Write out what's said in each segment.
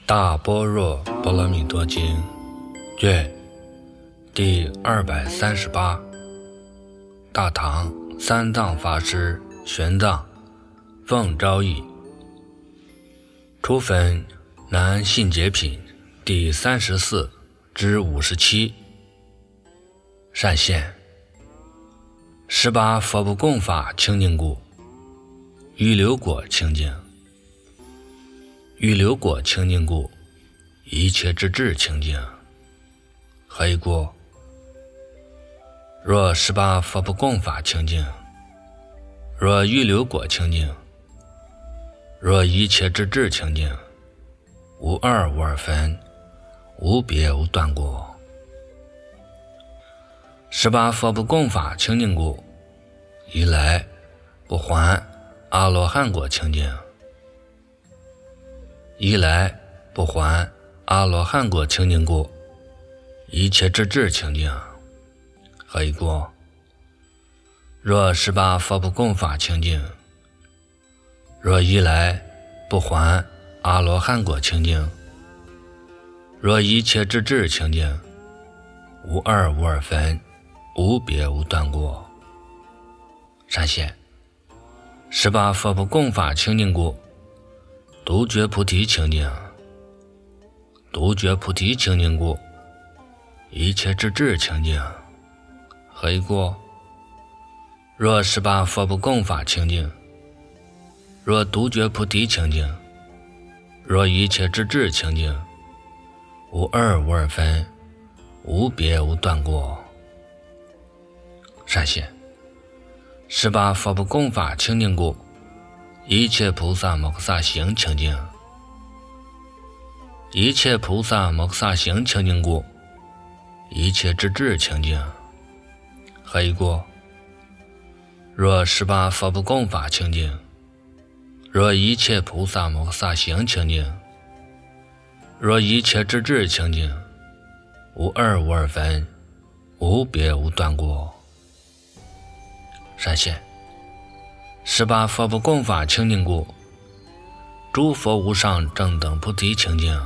大般若波罗蜜多经卷第238，大唐三藏法师玄奘奉诏译，初分南信解品第34至57。善现18佛不共法清净故，预流果清净。预流果清净故，一切之智清净。何以故？若18佛不共法清净，若预流果清净，若一切之智清净，无二无二分，无别无断过。18佛不共法清净故，一来不还阿罗汉果清净。一来不还阿罗汉果清净故，一切之智清净。何以故？若18佛不共法清净，若一来不还阿罗汉果清净，若一切之智清净，无二无二分，无别无断过。善现18佛不共法清净故，独觉菩提清净。独觉菩提清净故，一切之智清净。何以故？若18佛不共法清净，若独觉菩提清净，若一切之智清净，无二无二分，无别无断过。善现18佛不共法清净故，一切菩萨摩诃萨行清净。一切菩萨摩诃萨行清净故，一切之智清净。何以故？若18佛不共法清净，若一切菩萨摩诃萨行清净，若一切之智清净，无二无二分，无别无断过。善现18佛不共法清净故，诸佛无上正等菩提清净。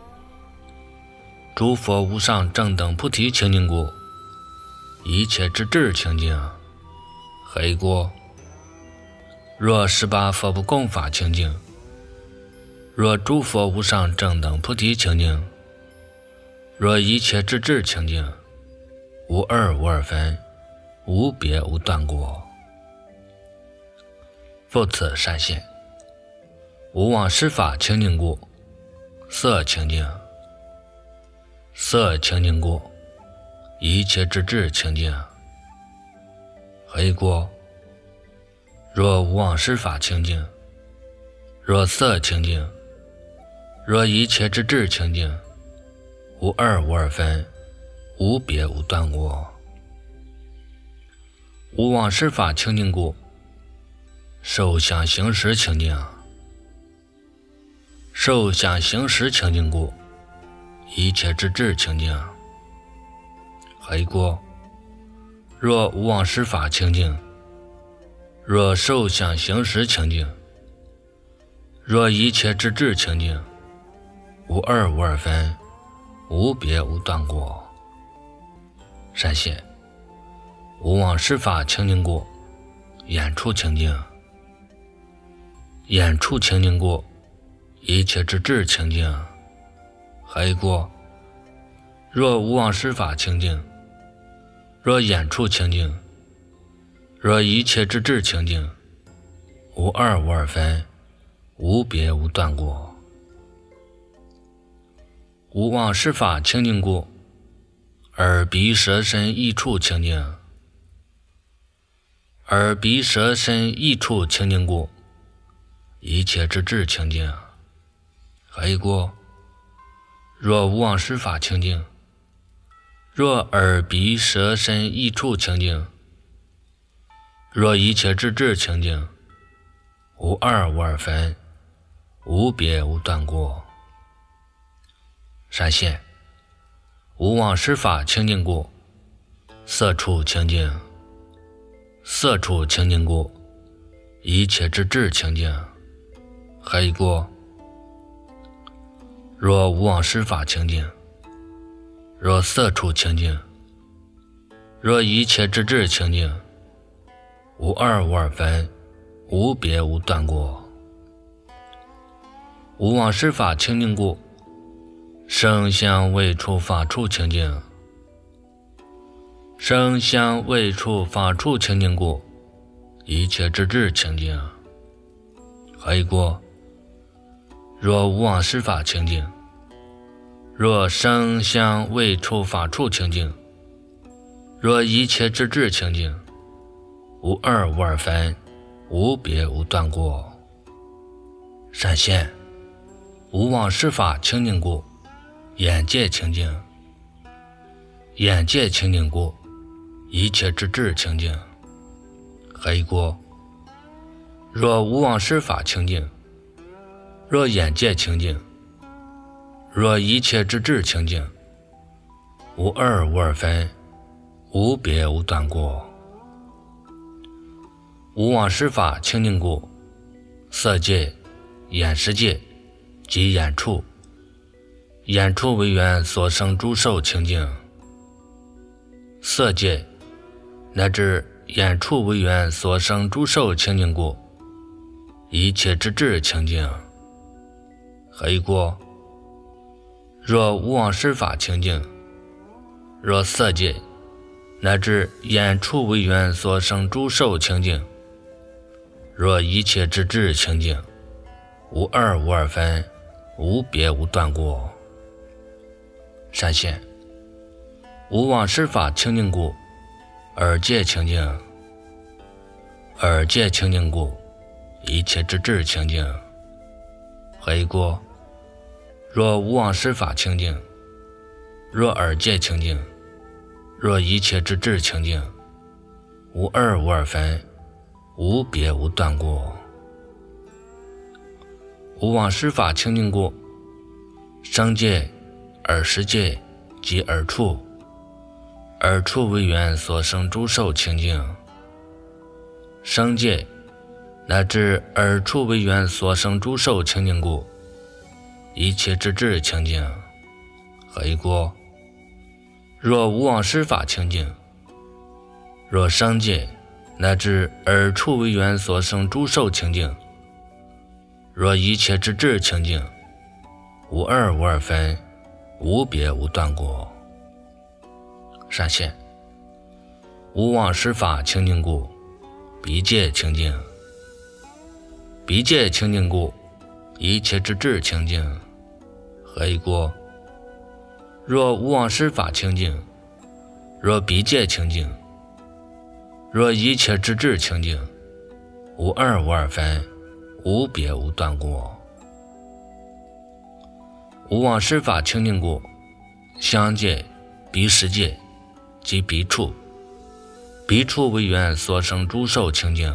诸佛无上正等菩提清净故，一切之智清净。何以故？若18佛不共法清净，若诸佛无上正等菩提清净，若一切之智清净，无二无二分，无别无断过。复次善现无妄施法清净故，色清净。色清净故，一切之智清净。何以故？若无妄施法清净，若色清净，若一切之智清净，无二无二分，无别无断过。无妄施法清净故，受想行识清净。受想行识清净故，一切之智清净。何以故？若无妄施法清净，若受想行识清净，若一切之智清净，无二无二分，无别无断过。善现无妄施法清净故，眼处清净。眼处清净故，一切之智清净。何以故？若无妄施法清净，若眼处清净，若一切之智清净，无二无二分，无别无断过。无妄施法清净故，耳鼻舌身意处清净。耳鼻舌身意处清净故，一切之智清净。何以故？若无妄施法清净，若耳鼻舌身意处清净，若一切之智清净，无二无二分，无别无断过。善现无妄施法清净故，色处清净。色处清净故，一切之智清净。何以故？ 若无妄施法清净，若色处清净，若一切之智清净，无二无二分，无别无断过。无妄施法清净故，声香味触法处清净。声香味触法处清净故，一切之智清净。何以故？若无妄施法清净，若声香味触法处清净，若一切之智清净，无二无二分，无别无断过。闪现无妄施法清净故，眼界清净。眼界清净故，一切之智清净。何以故？若无妄施法清净，若眼界清净，若一切之智清净，无二无二分，无别无断过。无妄施法清净故，色界、眼识界及眼处，眼处为缘所生诸受清净。色界乃至眼处为缘所生诸受清净故，一切之智清净。何以故？若无妄施法清净，若色界乃至眼处为缘所生诸受清净，若一切之智清净，无二无二分，无别无断过。闪现无妄施法清净故，耳界清净。耳界清净故，一切之智清净。何以故？若无妄施法清净，若耳界清净，若一切之智清净，无二无二分，无别无断过。无妄施法清净故，声界、耳识界及耳处，耳处为缘所生诸受清净。声界乃至耳处为缘所生诸受清净故，一切之智清净。何以故？若无妄施法清净，若声界乃至耳处为缘所生诸受清净，若一切之智清净，无二无二分，无别无断过。闪现无妄施法清净故，鼻界清净。鼻界清净故，一切之智清净。何以故？若无妄施法清净，若鼻界清净，若一切之智清净，无二无二分，无别无断过。无妄施法清净故，香界、鼻识界及鼻处，鼻处为缘所生诸受清净。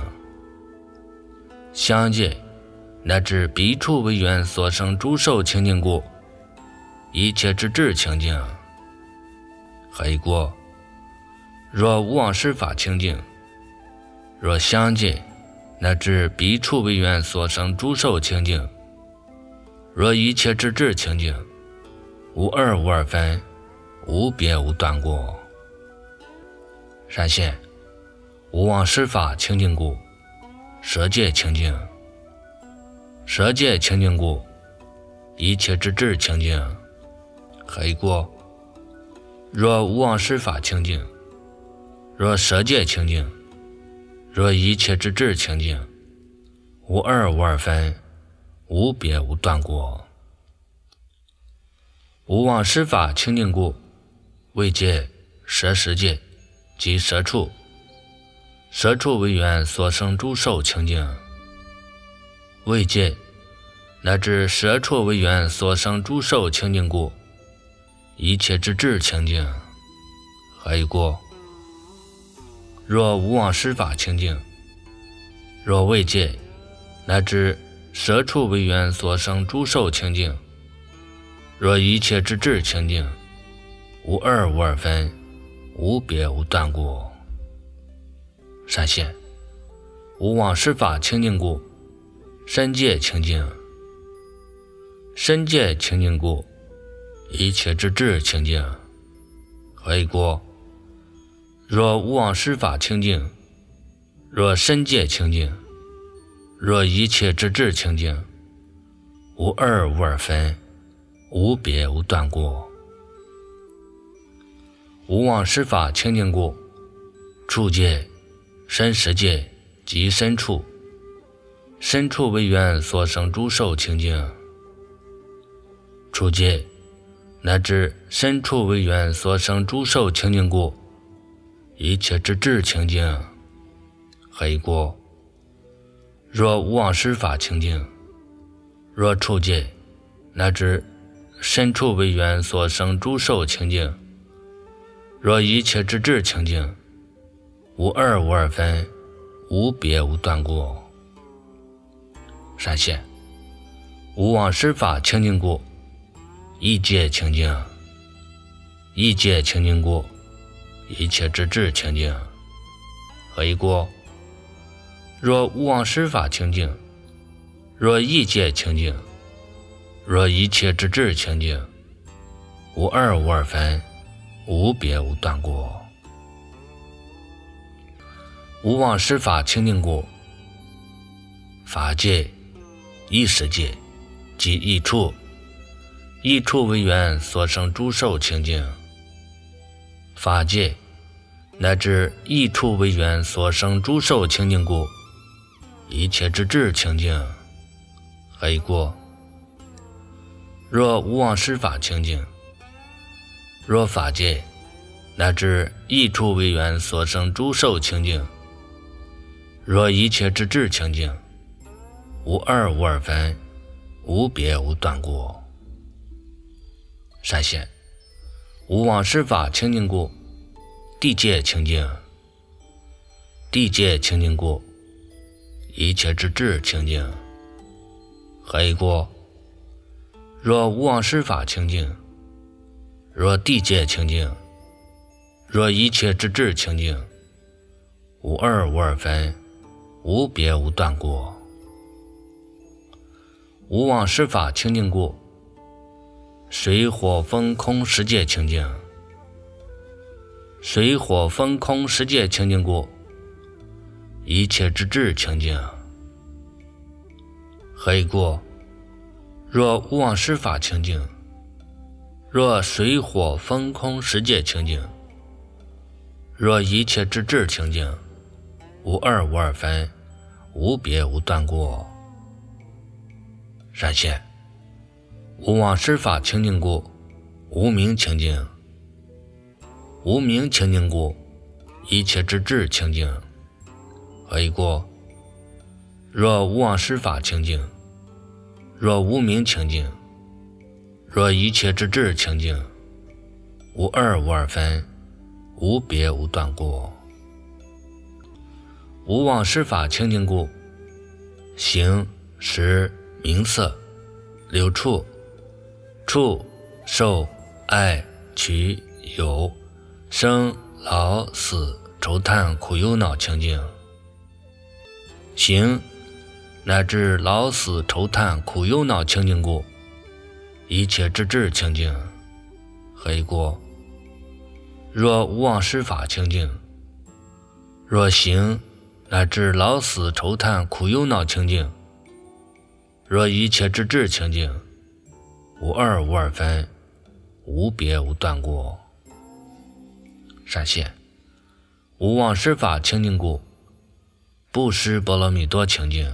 香界乃至鼻处为缘所生诸受清净故，一切之智清净。何以故？若无妄施法清净，若香界乃至鼻处为缘所生诸受清净，若一切之智清净，无二无二分，无别无断过。闪现无妄施法清净故，舌界清净。舌界清净故，一切之智清净。何以故？若无妄施法清净，若舌界清净，若一切之智清净，无二无二分，无别无断过。无妄施法清净故，味界、舌识界及舌处，舌处为缘所生诸受清净。味界乃至舌处为缘所生诸受清净故，一切之智清净。何以故？若无妄施法清净，若味界乃至舌处为缘所生诸受清净，若一切之智清净，无二无二分，无别无断过。闪现无妄施法清净故，身界清净。 身界清净故，一切之智清净。何以故？若无妄施法清净，若身界清净，若一切之智清净，无二无二分，无别无断过。无妄施法清净故，处界、身识界及身处，身处为缘所生诸受清净。处界乃至身处为缘所生诸受清净故，一切之智清净。何以故？若无妄施法清净，若处界乃至身处为缘所生诸受清净，若一切之智清净，无二无二分，无别无断过。闪现无妄施法清净故，一界清净。一界清净故，一切之智清净。何以故？若无妄施法清净，若一界清净，若一切之智清净，无二无二分，无别无断过。无妄施法清净故，法界、意识界及异处，异处为缘所生诸受清净。法界乃至异处为缘所生诸受清净故，一切之智清净。何以故？若无妄施法清净，若法界乃至异处为缘所生诸受清净，若一切之智清净，无二无二分，无别无断过。闪现无妄施法清净故，地界清净。地界清净故，一切之智清净。何以故？若无妄施法清净，若地界清净，若一切之智清净，无二无二分，无别无断过。无妄施法清净故，水火风空十界清净。水火风空十界清净故，一切之智清净。何以故？若无妄施法清净，若水火风空十界清净，若一切之智清净，无二无二分，无别无断过。闪现无妄施法清净故，无明清净。无明清净故，一切之智清净。何以故？若无妄施法清净，若无明清净，若一切之智清净，无二无二分，无别无断过。无妄施法清净故，形、识、名色、六处、触、受、爱、取、有、生、老、死、愁叹、苦忧恼清净。形乃至老死愁叹苦忧恼清净故，一切之智清净。何以故？若无妄施法清净，若形乃至老死愁叹苦忧恼清净，若一切之智清净，无二无二分，无别无断过。闪现无妄施法清净故，不施波罗蜜多清净。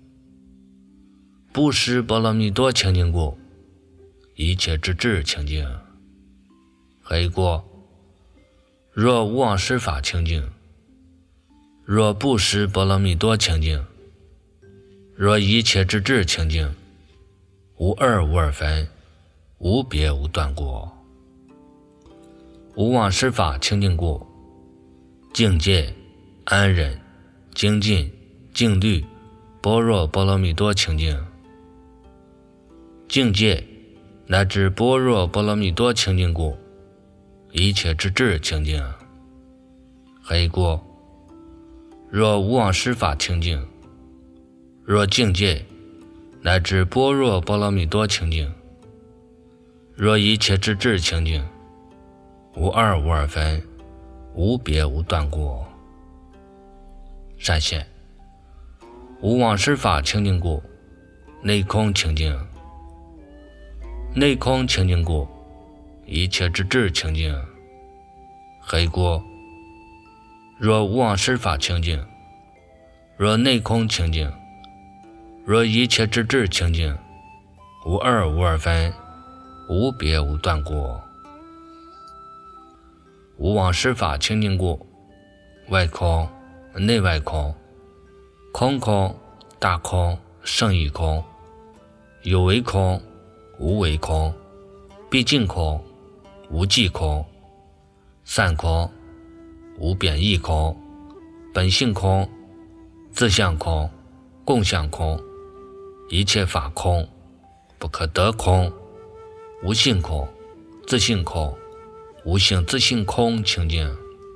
不施波罗蜜多清净故，一切之智清净。何以故？若无妄施法清净，若不施波罗蜜多清净，若一切之智清净，无二无二分，无别无断过。无妄施法清净故，境界、安忍、精进、静虑、般若波罗蜜多清净。境界乃至般若波罗蜜多清净故，一切之智清净。何以故？若无妄施法清净，若境界乃至般若波罗蜜多清净。若一切之智清净，无二无二分，无别无断过。善现，无妄十法清净故，内空清净。内空清净故，一切之智清净。黑过，若无妄十法清净，若内空清净，若一切之智清净，无二无二分，无别无断过。无妄十法清净故，外空内外空，空空大空胜义空，有为空无为空，毕竟空无际空，散空无贬义空，本性空自相空共相空，一切法空不可得空，无性空自性空无性自性空清净。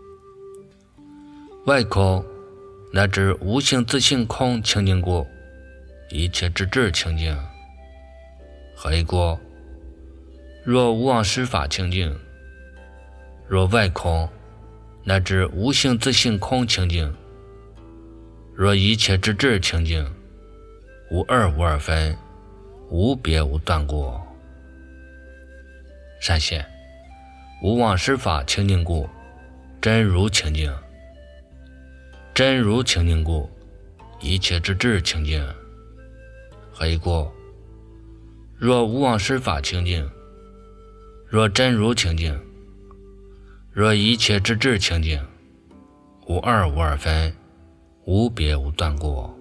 外空乃至无性自性空清净故，一切之智清净。黑过，若无妄十法清净，若外空乃至无性自性空清净，若一切之智清净，无二无二分，无别无断过。善现，无妄十法清净故，真如清净。真如清净故，一切之智清净。黑过，若无妄十法清净，若真如清净，若一切之智清净，无二无二分，无别无断过。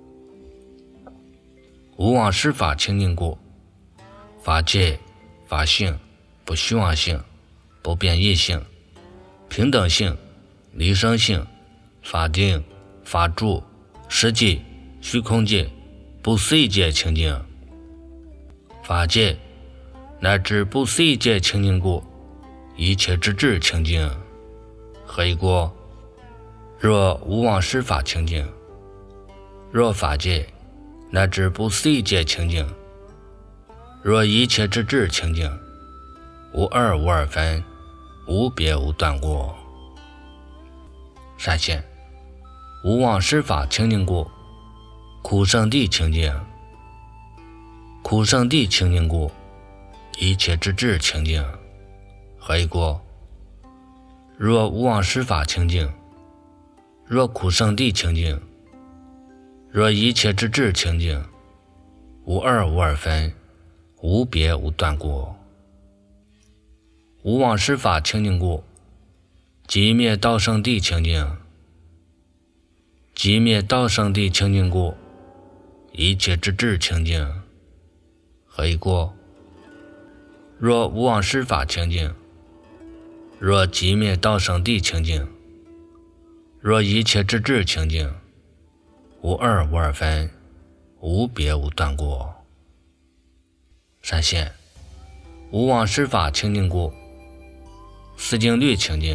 无妄十法清净故，法界法性不虚妄性不变异性平等性离生性法定法住实际虚空界不思议界清净。法界乃至不思议界清净故，一切之智清净。黑过，若无妄十法清净，若法界乃至不思议界清净，若一切之智清净，无二无二分，无别无断过。善现，无妄十法清净故，苦圣地清净。苦圣地清净故，一切之智清净。黑过，若无妄十法清净，若苦圣地清净，若一切之智清净，无二无二分，无别无断过。无妄十法清净故，寂灭道圣地清净。寂灭道圣地清净故，一切之智清净。黑过，若无妄十法清净，若寂灭道圣地清净，若一切之智清净，无二无二分，无别无断过。善现，无妄十法清净故，思经律清净。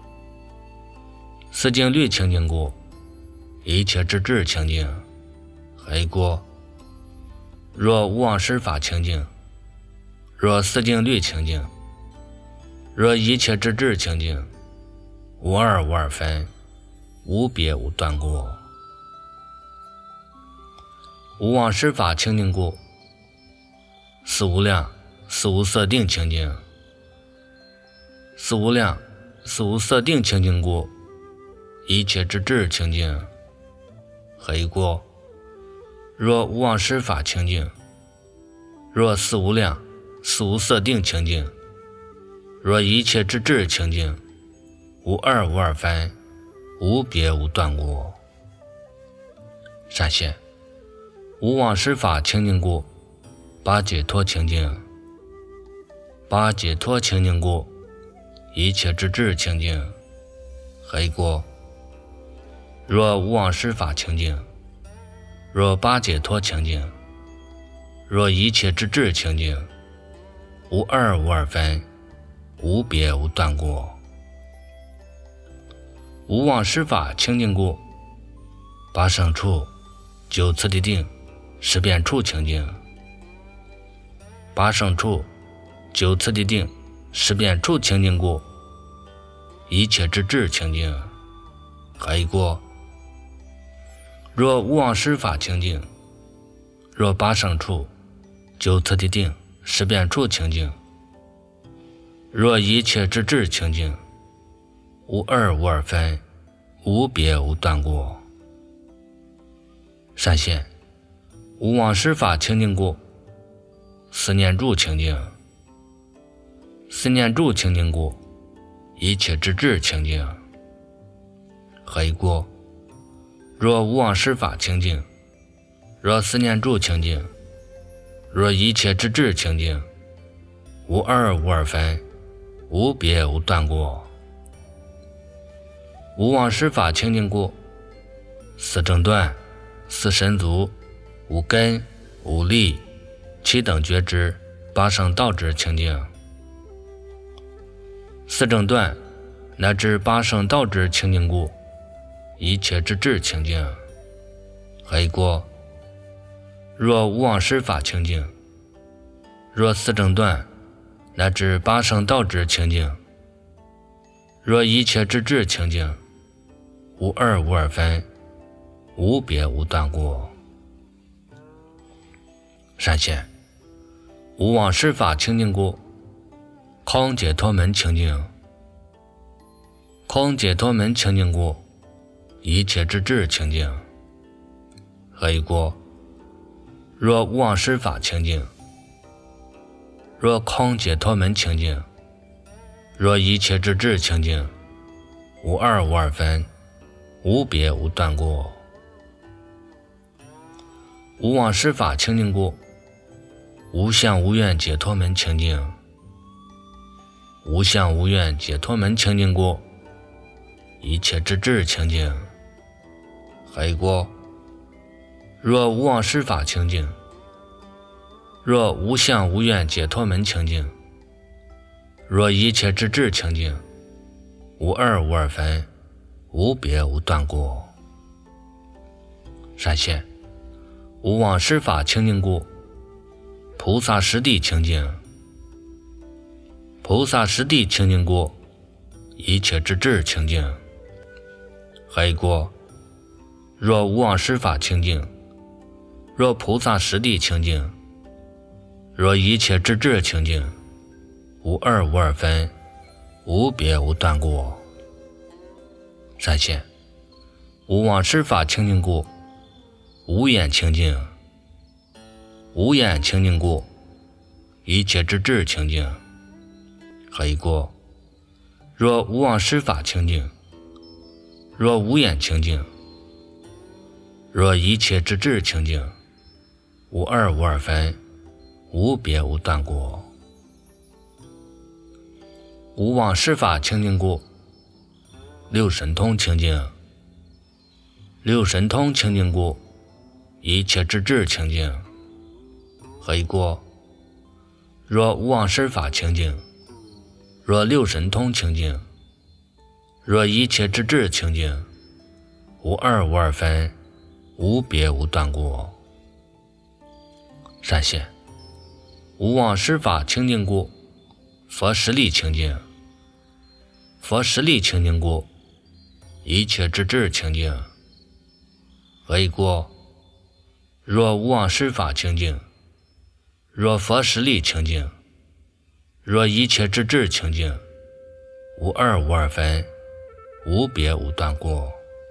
思经律清净故，一切之智清净。黑过，若无妄十法清净，若思经律清净，若一切之智清净，无二无二分，无别无断过。无妄十法清净故，思无量思无色定清净。思无量思无色定清净故，一切之智清净。黑过，若无妄十法清净，若思无量思无色定清净，若一切之智清净，无二无二分，无别无断过。善现，无妄十法清净故，八解脱清净。八解脱清净故，一切之智清净。黑过，若无妄十法清净，若八解脱清净，若一切之智清净，无二无二分，无别无断过。无妄十法清净故，八胜处九次第定十遍处清净；八圣处9次的定，十遍处清净过，一切之智清净。还一过，若无妄十法清净，若八圣处9次的定，十遍处清净；若一切之智清净，无二无二分，无别无断过。善现无妄十法清净过，思念住清净；思念住清净过，一切之智清净。还一过，若无妄十法清净，若思念住清净，若一切之智清净，无二无二分，无别无断过。无妄十法清净过，四正断，四神足，无根无力，七等觉知，八圣道知清净。四正断乃至八圣道知清净故，一切之智清净。还一过，若无妄十法清净，若四正断乃至八圣道知清净，若一切之智清净，无二无二分，无别无断过。善现无妄十法清净过，空解脱门清净；空解脱门清净过，一切之智清净。还一过，若无妄十法清净，若空解脱门清净，若一切之智清净，无二无二分，无别无断过。无妄十法清净过，无相无愿解脱门清净；无相无愿解脱门清净过，一切之智清净。还一过，若无妄十法清净，若无相无愿解脱门清净，若一切之智清净，无二无二分，无别无断过。善现无妄十法清净故，菩萨实地清净；菩萨实地清净故，一切之智清净。还一过，若无妄十法清净，若菩萨实地清净，若一切之智清净，无二无二分，无别无断过。善现无妄十法清净故，无眼清净；无眼清净故，一切之智清净。还一过，若无妄十法清净，若无眼清净，若一切之智清净，无二无二分，无别无断过。无妄十法清净故，六神通清净；六神通清净故，一切之智清净。还一过，若无妄十法清净，若六神通清净，若一切之智清净，无二无二分，无别无断过。善现无妄十法清净故，佛实力清净；佛实力清净故，一切之智清净。还一过，若无妄十法清净，若佛实力清净，若一切之智清净，无二无二分，无别无断过。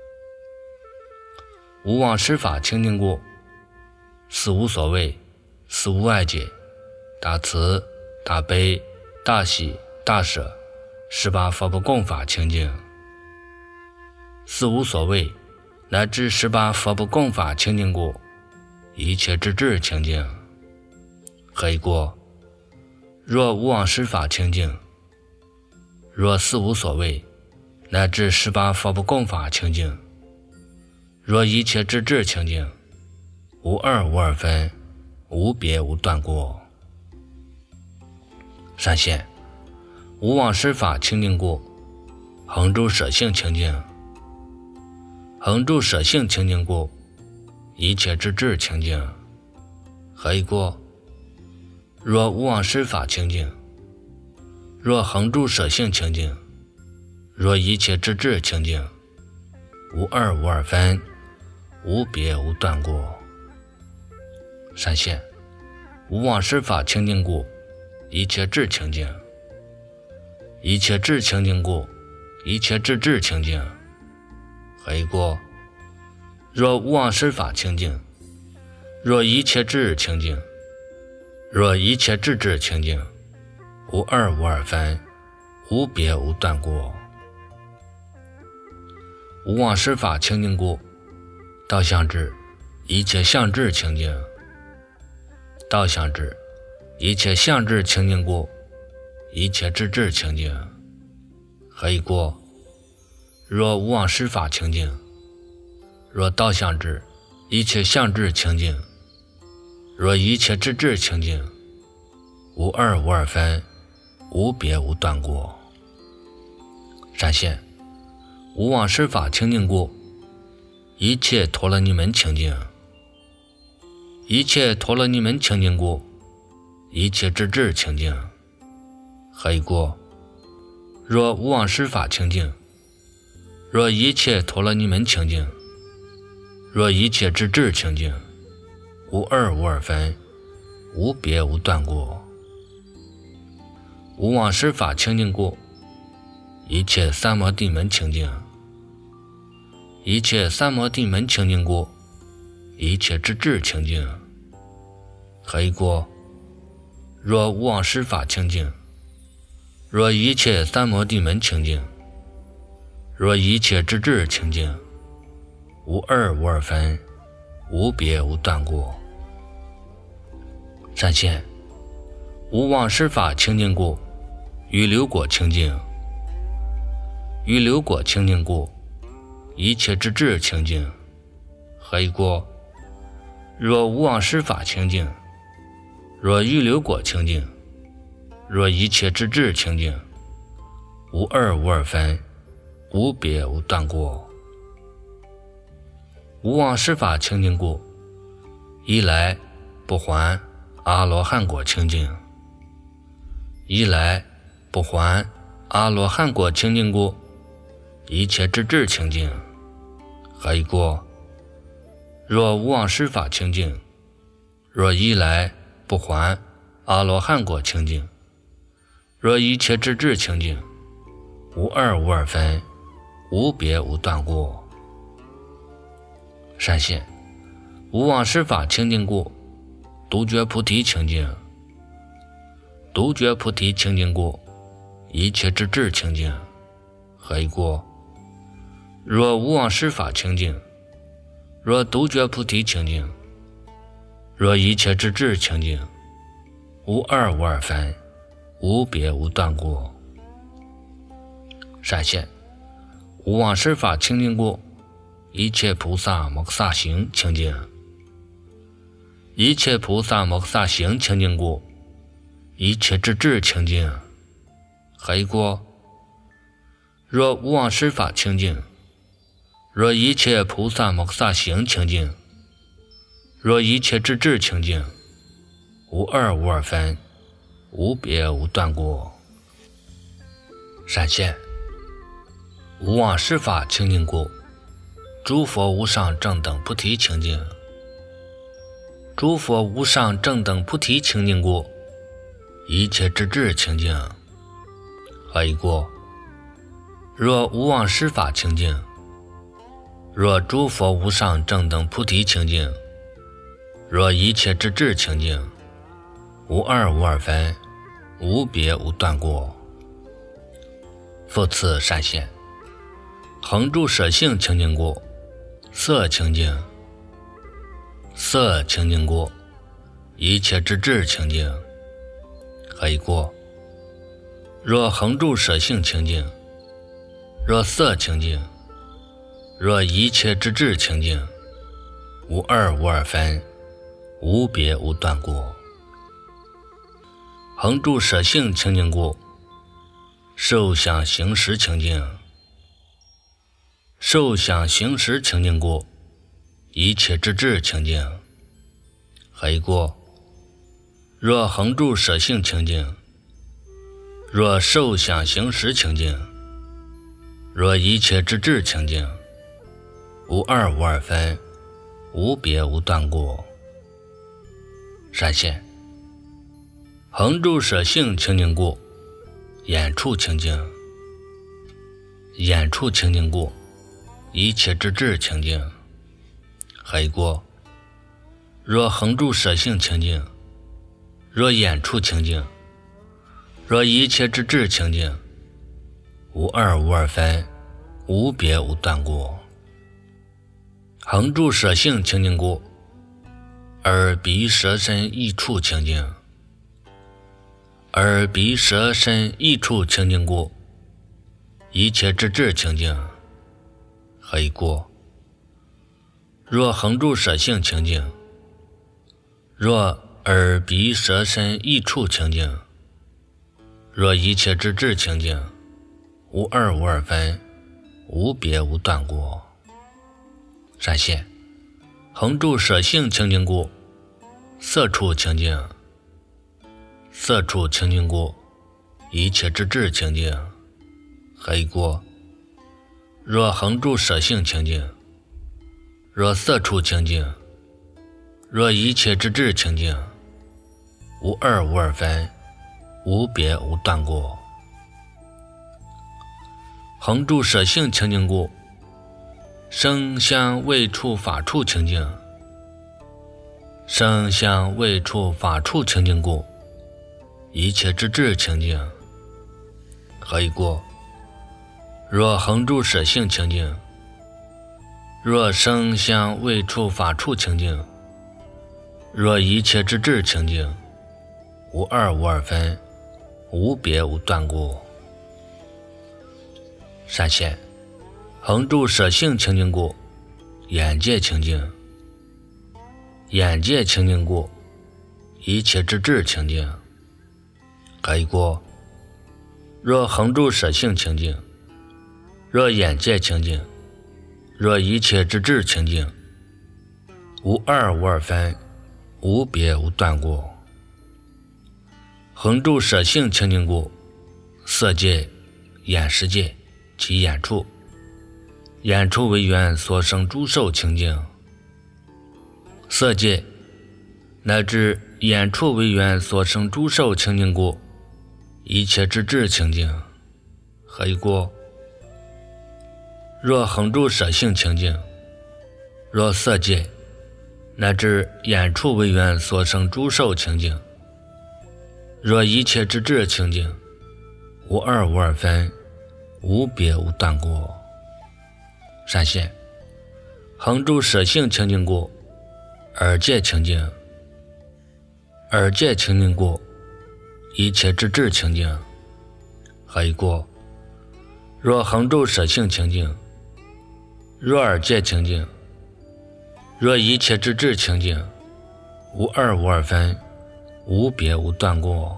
无妄十法清净故，四无所谓，四无碍解，大慈大悲大喜大舍，18佛不共法清净。四无所谓乃至18佛不共法清净故，一切之智清净。还一过，若无妄十法清净，若四无所谓乃至18佛不共法清净，若一切之智清净，无二无二分，无别无断过。善现无妄十法清净故，恒住舍性清净；恒住舍性清净故，一切之智清净。 何以过？若无妄施法清净，若恒住舍性清净，若一切之智清净，无二无二分，无别无断过。闪现无妄施法清净故，一切智清净；一切智清净故，一切智智清净。何以过？若无妄施法清净，若一切智清净，若一切智智清净，无二无二分，无别无断过。无妄施法清净故，道相智一切相智清净；道相智一切相智清净故，一切智智清净。何以过？若无妄施法清净，若道相智一切相智清净，若一切智智清净，无二无二分，无别无断过。闪现无妄施法清净故，一切陀罗尼门清净；一切陀罗尼门清净故，一切智智清净。何以过？若无妄施法清净，若一切陀罗尼门清净，若一切智智清净，无二无二分，无别无断过。无妄施法清净故，一切三摩地门清净；一切三摩地门清净故，一切智智清净。何以过？若无妄施法清净，若一切三摩地门清净，若一切智智清净，无二无二分，无别无断过。闪现无妄施法清净故，于流果清净；于流果清净故，一切智智清净。何以过？若无妄施法清净，若于流果清净，若一切智智清净，无二无二分，无别无断过。无妄施法清净故，一来不还阿罗汉果清净；一来不还阿罗汉果清净故，一切智智清净。何以过？若无妄施法清净，若一来不还阿罗汉果清净，若一切智智清净，无二无二分，无别无断过。闪现无妄施法清净故，独觉菩提清净；独觉菩提清净故，一切智智清净。何以过？若无妄施法清净，若独觉菩提清净，若一切智智清净，无二无二分，无别无断过。闪现无妄施法清净故，一切菩萨摩诃萨行清净；一切菩萨摩诃萨行清净故，一切智智清净。何以过？若无妄施法清净，若一切菩萨摩诃萨行清净，若一切智智清净，无二无二分，无别无断过。闪现无妄施法清净故，诸佛无上正等菩提清净；诸佛无上正等菩提清净故，一切智智清净。何以过？若无妄施法清净，若诸佛无上正等菩提清净，若一切智智清净，无二无二分，无别无断过。复次闪现恒住舍性清净故，色清净；色清净故，一切智智清净。何以过？若恒住舍性清净，若色清净，若一切智智清净，无二无二分，无别无断过。恒住舍性清净故，受想行识清净；受想行识清净故，一切智智清净。何以过？ 若恒住舍性清净，若受想行识清净，若一切之智清净，无二无二分，无别无断过。闪现恒住舍性清净故，眼处清净，眼处清净故，一切之智清净。黑过若恒住舍性清净，若眼处清净，若一切之智清净，无二无二分，无别无断过。恒住舍性清净故，耳鼻舌身意处清净，耳鼻舌身意处清净故，一切之智清净。黑过若恒住舍性清净，若耳鼻舌身意处清净，若一切之智清净，无二无二分，无别无断过。闪现恒住舍性清净故，色处清净，色处清净故，一切之智清净。黑过若恒住舍性清净，若色处清净，若一切之智清净，无二无二分，无别无断过。恒住舍性清净故，声香味触法处清净，声香味触法处清净故，一切之智清净。黑过若恒住舍性清净，若声香味触法处清净，若一切之智清净，无二无二分，无别无断过。闪现恒住舍性清净故，眼界清净，眼界清净故，一切之智清净。黑过若恒住舍性清净，若眼界清净，若一切之智清净，无二无二分，无别无断过。恒住舍性清净故，色界、眼识界及眼处，眼处为缘所生诸受清净，色界乃至眼处为缘所生诸受清净故，一切之智清净。黑过若恒住舍性清净，若色界乃至眼处为缘所生诸受清净，若一切之智清净，无二无二分，无别无断过。闪现恒住舍性清净故，耳界清净，耳界清净故，一切之智清净。黑过若恒住舍性清净，若耳界清净，若一切之智清净，无二无二分，无别无断过。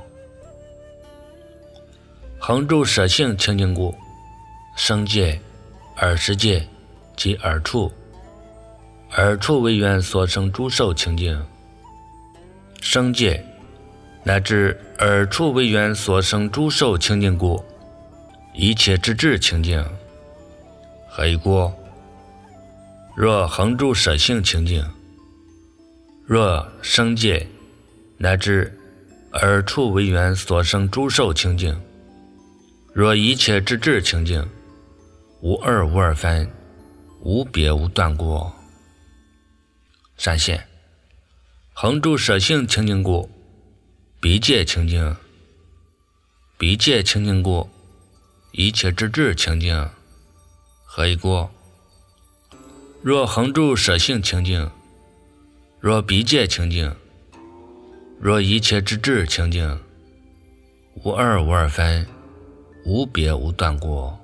恒住舍性清净故，声界、耳识界及耳处，耳处为缘所生诸受清净，声界乃至耳处为缘所生诸受清净故，一切之智清净。黑过若恒住舍性清净，若声界乃至耳处为缘所生诸受清净，若一切之智清净，无二无二分，无别无断过。闪现恒住舍性清净故，鼻界清净，鼻界清净故，一切之智清净。黑过若恒住舍性清净，若鼻界清净，若一切之智清净，无二无二分，无别无断过。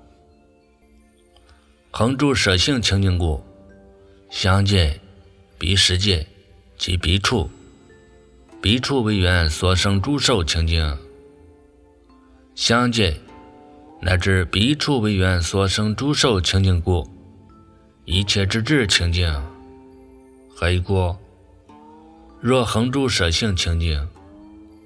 恒住舍性清净故，香界、鼻识界及鼻处，鼻处为缘所生诸受清净，香界乃至鼻处为缘所生诸受清净故，一切之智清净。黑过若恒住舍性清净，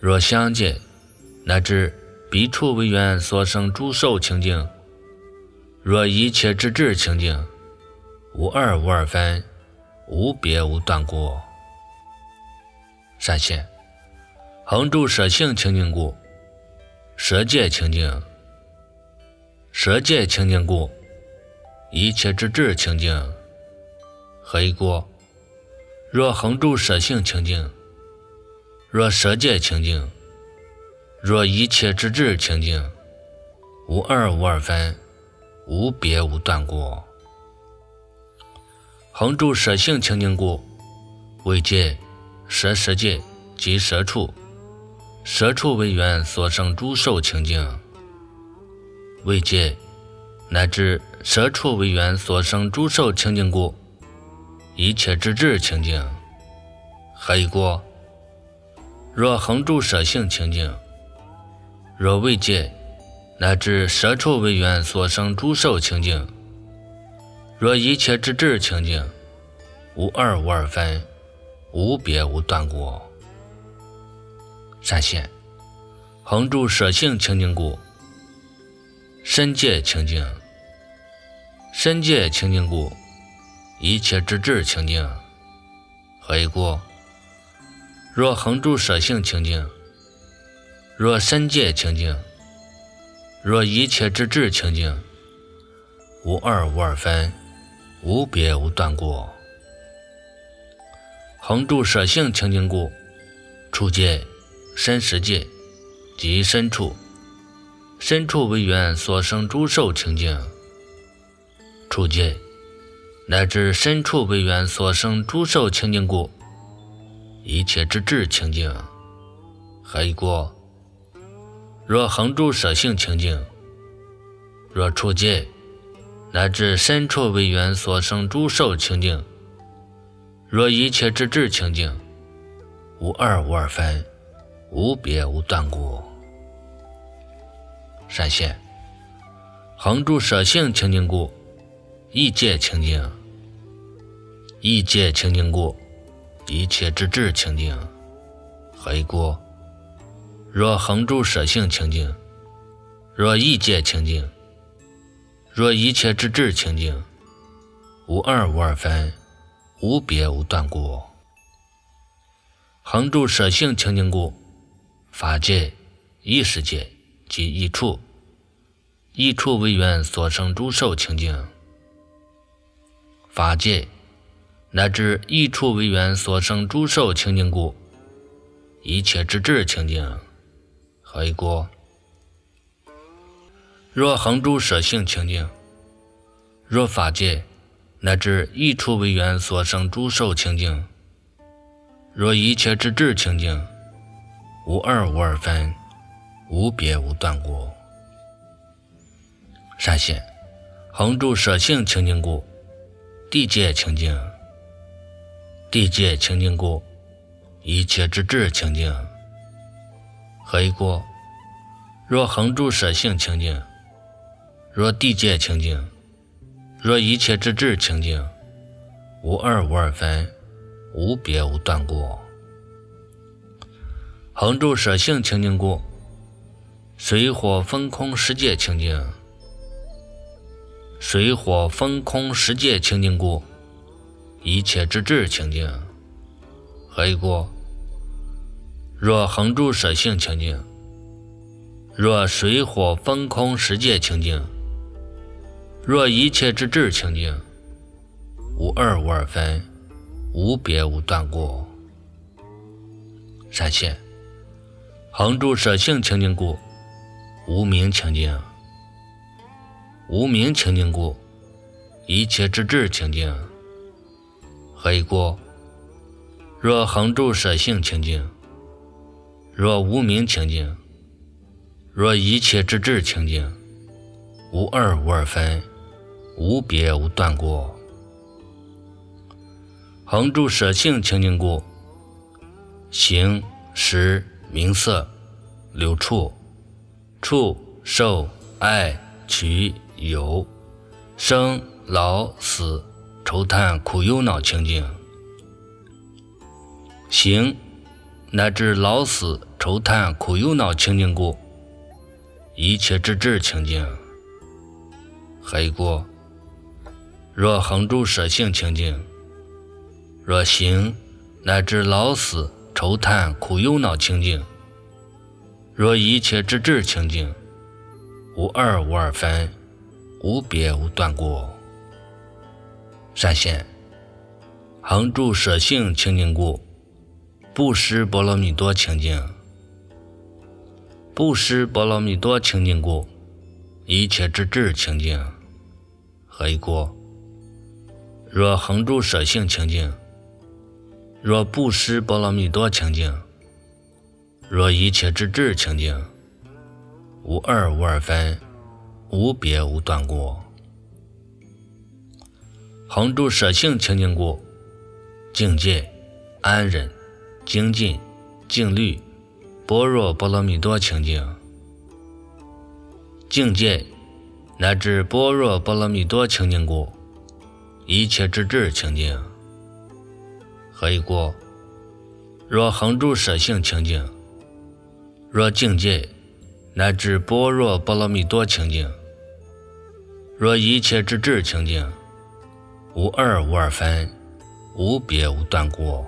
若相界，乃至彼处为缘所生诸受清净，若一切之智清净，无二无二分，无别无断故。善现，恒住舍性清净故，舍界清净。舍界清净故，一切之智清净。何以故？若恒住舍性清净，若舍界清净，若一切之智清净，无二无二分，无别无断故。恒住舍性清净故，为界舍舍界及舍处，舍处为缘所生诸受清净，为界乃至舍处为缘所生诸受清净故，一切之智清净。何以故？若恒住舍性清净，若为界乃至舍处为缘所生诸受清净，若一切之智清净，无二无二分，无别无断故。善现，恒住舍性清净故，身界清净。身界清净故，一切之智清净。何以故？若恒住舍性清净，若身界清净，若一切之智清净，无二无二分，无别无断故。恒住舍性清净故，处界身识界及身处，身处为缘所生诸受清净，处界乃至身处为缘所生诸受清净故，一切之智清净。何以故？若恒住舍性清净，若处界乃至身处为缘所生诸受清净，若一切之智清净，无二无二分，无别无断故。善现，恒住舍性清净故，意界清净。意界清净故，一切之智清净。何以故？若恒住舍性清净，若意界清净，若一切之智清净，无二无二分，无别无断故。恒住舍性清净故，法界意识界及意处，意处为缘所生诸受清净。法界乃至意处为缘所生诸受清净故，一切之智清净。何以故？若恒住舍性清净，若法界乃至意处为缘所生诸受清净，若一切之智清净，无二无二分，无别无断故。善现，恒住舍性清净故，地界清净。地界清净故，一切之智清净。何以故？若恒住舍性清净，若地界清净，若一切之智清净，无二无二分，无别无断故。恒住舍性清净故，水火风空十界清净。水火风空十界清净故，一切之智清净。何以故？若恒住舍性清净，若水火风空十界清净，若一切之智清净，无二无二分，无别无断故。善现，恒住舍性清净故，无明清净。无明清净故，一切之智清净。何以故？若恒住舍性清净，若无明清净，若一切之智清净，无二无二分，无别无断故。恒住舍性清净故，形识名色六处，触受爱取有生老死愁叹苦忧恼清净。形乃至老死愁叹苦忧恼清净故，一切之智清净。还有个若恒住舍性清净，若行乃至老死愁叹苦忧恼清净，若一切之智清净，无二无二分，无别无断过。善现恒住舍性清净故，布施波罗蜜多清净。布施波罗蜜多清净故，一切之智清净。何以故？若恒住舍性清净，若布施波罗蜜多清净，若一切之智清净，无二无二分，无别无断过。恒住舍性清净故，境界、安忍、精进、静虑、般若波罗蜜多清净。境界乃至般若波罗蜜多清净故，一切之智清净。何以故？若恒住舍性清净，若境界乃至般若波罗蜜多清净，若一切之智清净，无二无二分，无别无断过。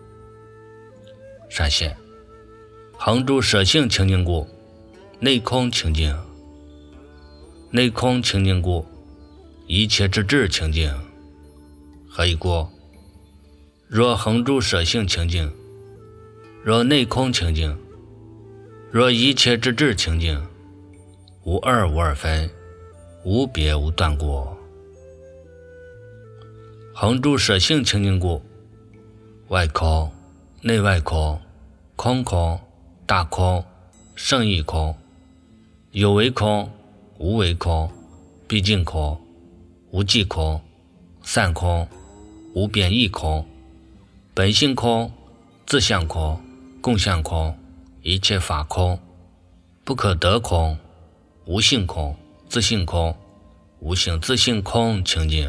善现恒住舍性清净故，内空清净。内空清净故，一切之智清净。何以故？若恒住舍性清净，若内空清净，若一切之智清净，无二无二分，无别无断过。恒住舍性清净故，外空、内外空、空空、大空、胜义空、有为空、无为空、毕竟空、无记空、散空、无变异空、本性空、自相空、共相空、一切法空、不可得空、无性空、自性空、无性自性空清净。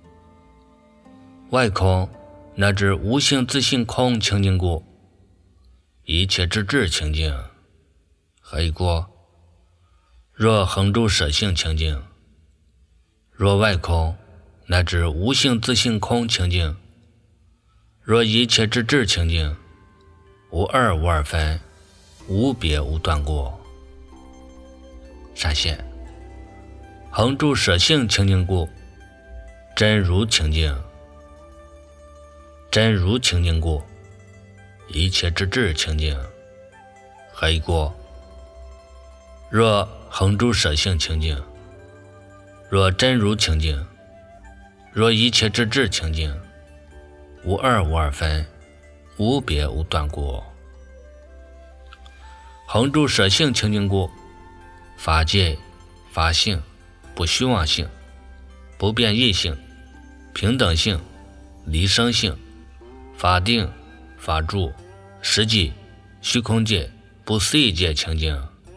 外空乃至无性自性空清净故，一切之智清净。何以故？若恒住舍性清净，若外空乃至无性自性空清净，若一切之智清净，无二无二分，无别无断过。善现恒住舍性清净故，真如清净。真如清净故，一切之智清净。何以故？若恒住舍性清净，若真如清净，若一切之智清净，无二无二分，无别无断过。恒住舍性清净故，法界、法性、不虚妄性、不变异性、平等性、离生性、法定、法住、实际、虚空界、不思议界清净。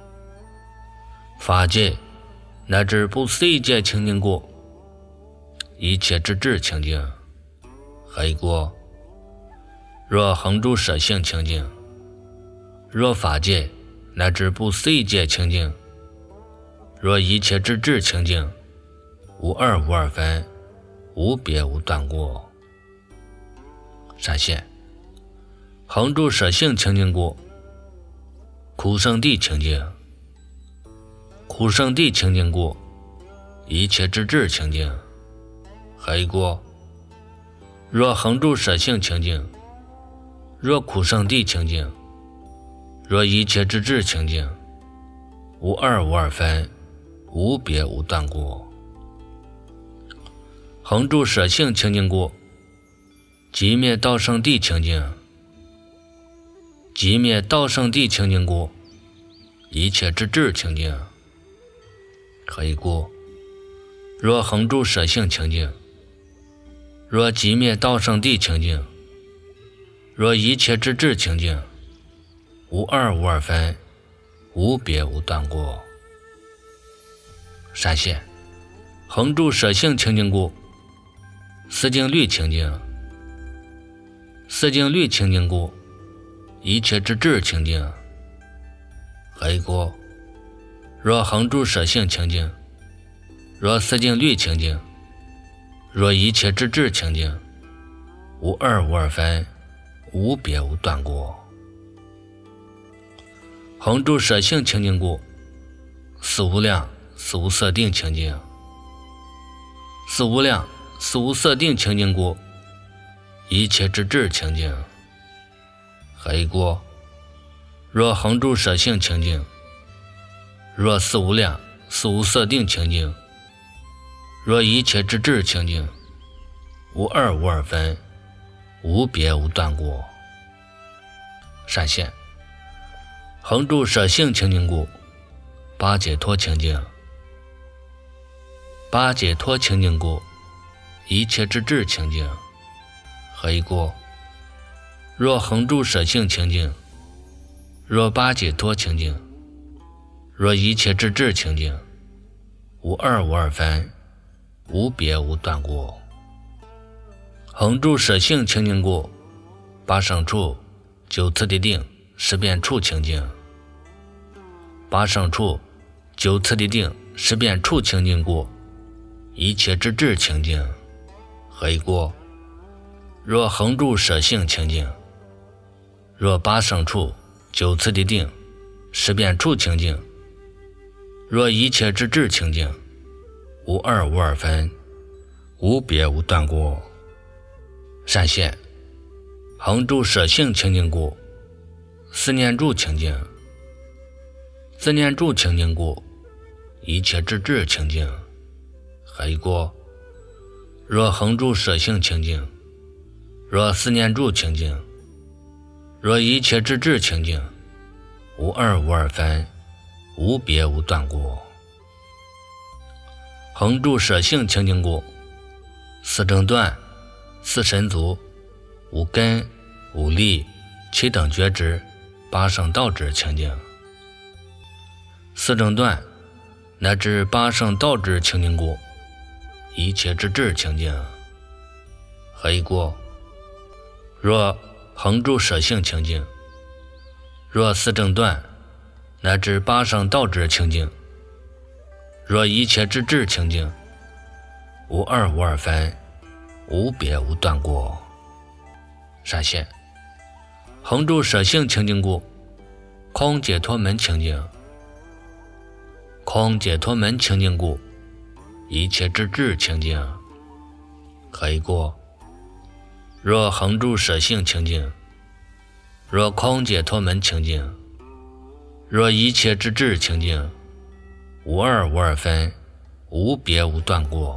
法界乃至不思议界清净故，一切之智清净。何以故？若恒住舍性清净，若法界乃至不思议界清净，若一切之智清净，无二无二分，无别无断过。善现恒住舍性清净故，苦圣地清净。苦圣地清净故，一切之智清净。何以故？若恒住舍性清净，若苦圣地清净，若一切之智清净，无二无二分，无别无断过。恒住舍性清净故，寂灭道圣地清净。寂灭道圣地清净故，一切之智清净。何以故？若恒住舍性清净，若寂灭道圣地清净，若一切之智清净，无二无二分，无别无断过。善现恒住舍性清净故，思境律清净。思境律清净故，一切之智清净。 何以故？若恒住舍性清净，若四境律清净，若一切之智清净，无二无二分，无别无断故。恒住舍性清净故，四无量四无色定清净。四无量四无色定清净故，一切之智清净。何以故？若恒住舍性清净，若四无量四无色定清净，若一切之智清净，无二无二分，无别无断故。善现恒住舍性清净故，八解脱清净。八解脱清净故，一切之智清净。何以故？若恒住舍性清净，若八解脱清净，若一切之智清净，无二无二分，无别无断故。恒住舍性清净故，八胜处九次第定十遍处清净。八胜处九次第定十遍处清净故，一切之智清净。何以故？若恒住舍性清净，若八胜处九次第定十遍处清净，若一切之智清净，无二无二分，无别无断故。善现恒住舍性清净故，四念住清净。四念住清净故，一切之智清净。何以故？若恒住舍性清净，若四念住清净，若一切之智清净，无二无二分，无别无断故。恒住舍性清净故，四正断四神足五根五力七等觉知八圣道智清净。四正断乃至八圣道智清净故，一切之智清净。何以故？若恒住舍性清净，若四正断乃至八圣道智清净，若一切之智清净，无二无二分，无别无断故。善现恒住舍性清净故，空解脱门清净。空解脱门清净故，一切之智清净。何以故？若恒住舍性清净，若空解脱门清净，若一切之智清净，无二无二分，无别无断故。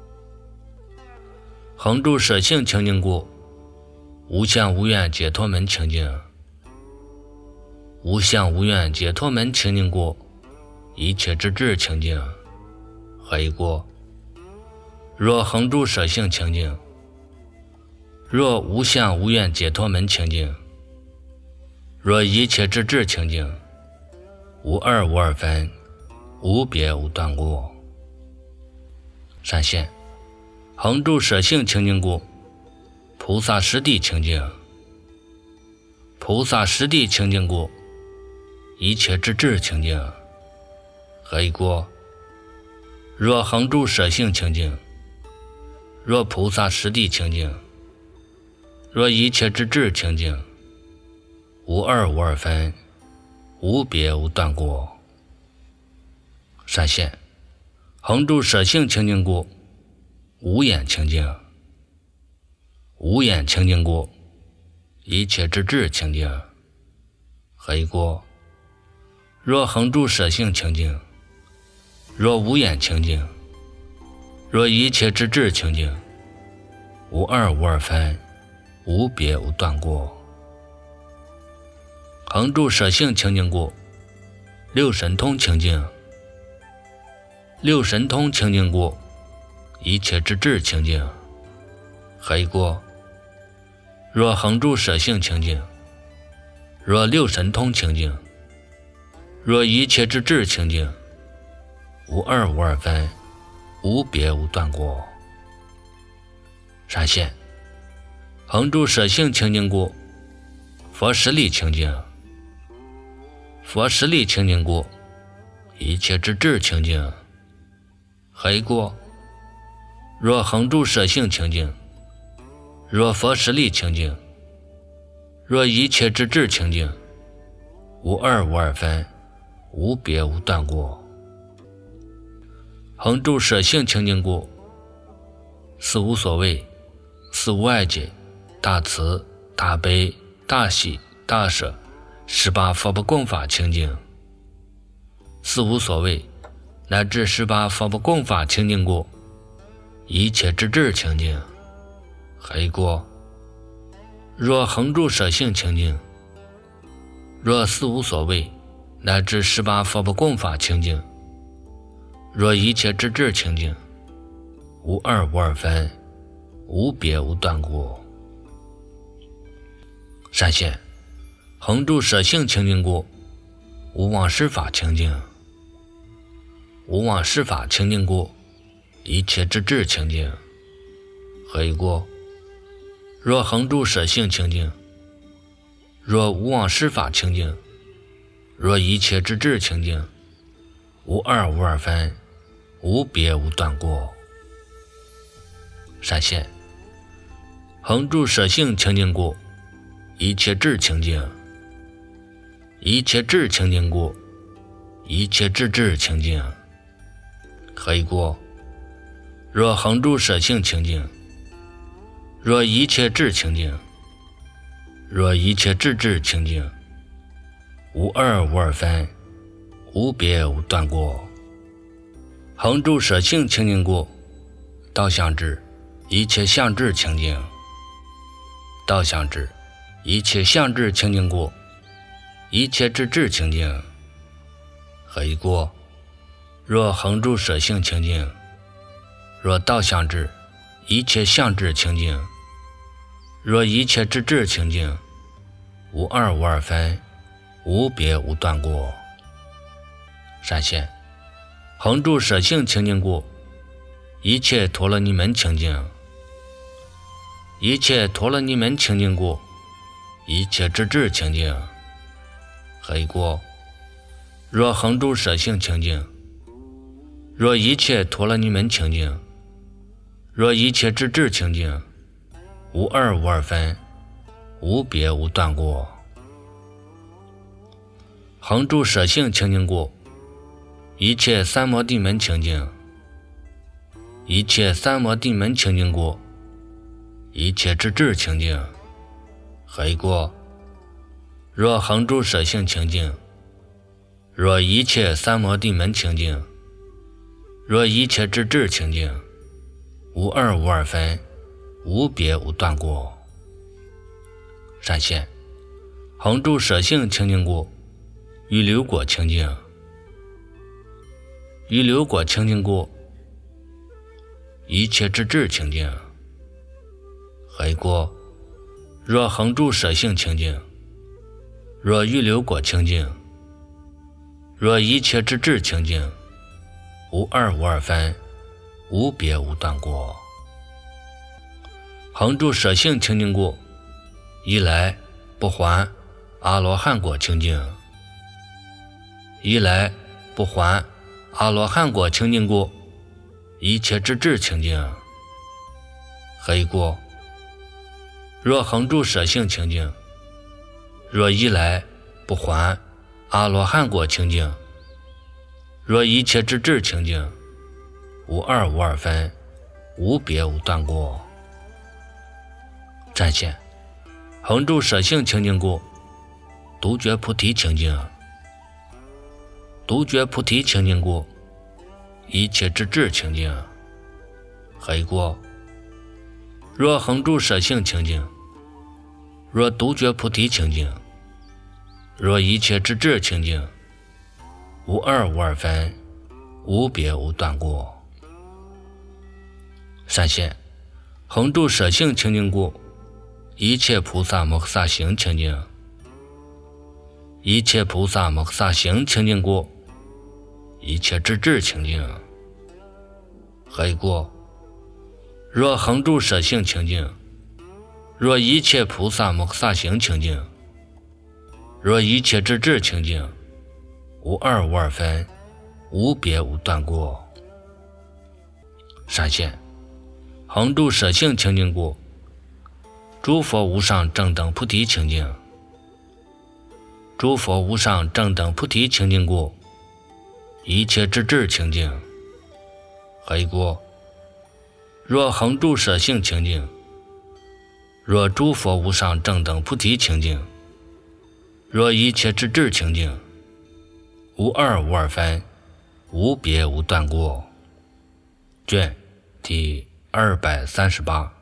恒住舍性清净故，无相无愿解脱门清净。无相无愿解脱门清净故，一切之智清净。何以故？若恒住舍性清净，若无相无愿解脱门清净，若一切之智清净，无二无二分，无别无断故。善现恒住舍性清净故，菩萨实地清净。菩萨实地清净故，一切之智清净。何以故？若恒住舍性清净，若菩萨实地清净，若一切之智清净，无二无二分，无别无断故。善现恒住舍性清净故，无眼清净。无眼清净故，一切之智清净。何以故？若恒住舍性清净，若无眼清净，若一切之智清净，无二无二分，无别无断故。恒住舍性清净故，六神通清净。六神通清净故，一切之智清净。何以故？若恒住舍性清净，若六神通清净，若一切之智清净，无二无二分，无别无断故。善现恒住舍性清净故，佛实力清净。 佛实力清净故，一切之智清净。何以故？若恒住舍性清净，若佛实力清净，若一切之智清净，无二无二分，无别无断故。恒住舍性清净故，四无所谓，四无碍解，大慈大悲大喜大舍，18佛不共法清净。四无所谓乃至18佛不共法清净故，一切之智清净。何以故？若恒住舍性清净，若四无所谓乃至18佛不共法清净，若一切之智清净，无二无二分，无别无断故。善现恒住舍性清净故，无妄施法清净。无妄施法清净故，一切之智清净。何以故？若恒住舍性清净，若无妄施法清净，若一切之智清净，无二无二分，无别无断故。善现恒住舍性清净故，一切智清净。一切智清净故，一切智智清净。何以故？若恒住舍性清净，若一切智清净，若一切智智清净，无二无二分，无别无断故。恒住舍性清净故，道相智一切相智清净。道相智一切相智清净故，一切智智清净。何以故？若恒住舍性清净，若道相智一切相智清净，若一切智智清净，无二无二分，无别无断故。善现恒住舍性清净故，一切陀罗尼门清净。一切陀罗尼门清净故，一切智智清净。何以故？若恒住舍性清净，若一切陀罗尼门清净，若一切智智清净，无二无二分，无别无断故。恒住舍性清净故，一切三摩地门清净。一切三摩地门清净故，一切智智清净。何以故？若恒住舍性清净，若一切三摩地门清净，若一切智智清净，无二无二分，无别无断故。善现恒住舍性清净故，于流果清净。于流果清净故，一切智智清净。何以故？若恒住舍性清净，若于流果清净，若一切智智清净，无二无二分，无别无断故。恒住舍性清净故，一来不还阿罗汉果清净。一来不还阿罗汉果清净故，一切智智清净。何以故？若恒住舍性清净，若一来不还阿罗汉果清净，若一切智智清净，无二无二分，无别无断故。善现恒住舍性清净故，独觉菩提清净。独觉菩提清净故，一切智智清净。何以故？若恒住舍性清净，若独觉菩提清净，若一切智智清净，无二无二分，无别无断故。善现恒住舍性清净故，一切菩萨摩诃萨行清净。一切菩萨摩诃萨行清净故，一切智智清净。何以故？若恒住舍性清净，若一切菩萨摩诃萨行清净，若一切智智清净， 无二无二分，无别无断过。闪现恒住舍性清净故，诸佛无上正等菩提清净。诸佛无上正等菩提清净故，一切之智清净。何以故？若恒住舍性清净，若诸佛无上正等菩提清净，若一切之智清净，无二无二分，无别无断过。卷第238。